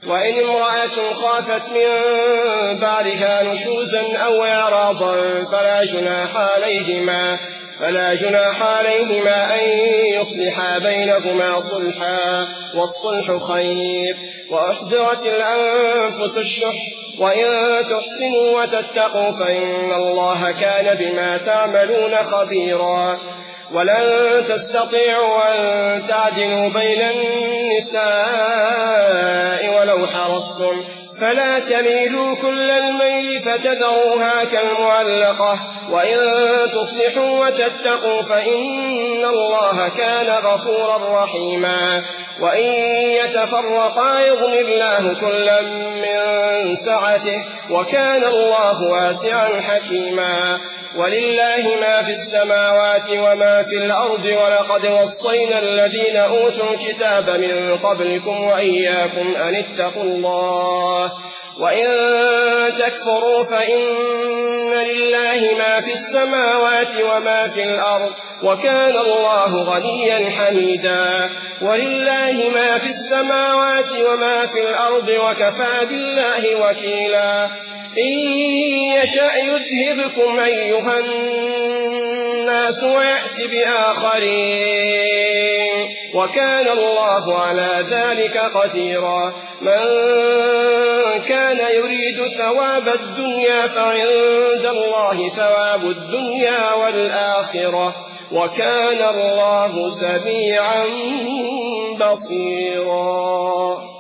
وإن امرأة خافت من بعدها نشوزا أو إعراضا فلا جناح عليهما أن يصلحا بينهما صلحا، والصلح خير. وأحضرت الأنفس الشح، وإن تحسنوا وتتقوا فإن الله كان بما تعملون خبيرا. ولن تستطيعوا أن تعدلوا بين النساء ولو حرصتم، فلا تميلوا كل الميل فتذروها كالمعلقة، وإن تصلحوا وتتقوا فإن الله كان غفورا رحيما. وإن يتفرقا يغني الله كلا من سعته، وكان الله واسعا حكيما. ولله ما في السماوات وما في الأرض، ولقد وصينا الذين أوتوا الكتاب من قبلكم وإياكم أن اتقوا الله. وإن تكفروا فإن لله ما في السماوات وما في الأرض، وكان الله غنيا حميدا. ولله ما في السماوات وما في الأرض، وكفى بالله وكيلا. إن يشأ يذهبكم أيها الناس ويأت بآخرين، وكان الله على ذلك قديرا. من كان يريد ثواب الدنيا فعند الله ثواب الدنيا والآخرة، وكان الله سميعا بصيرا.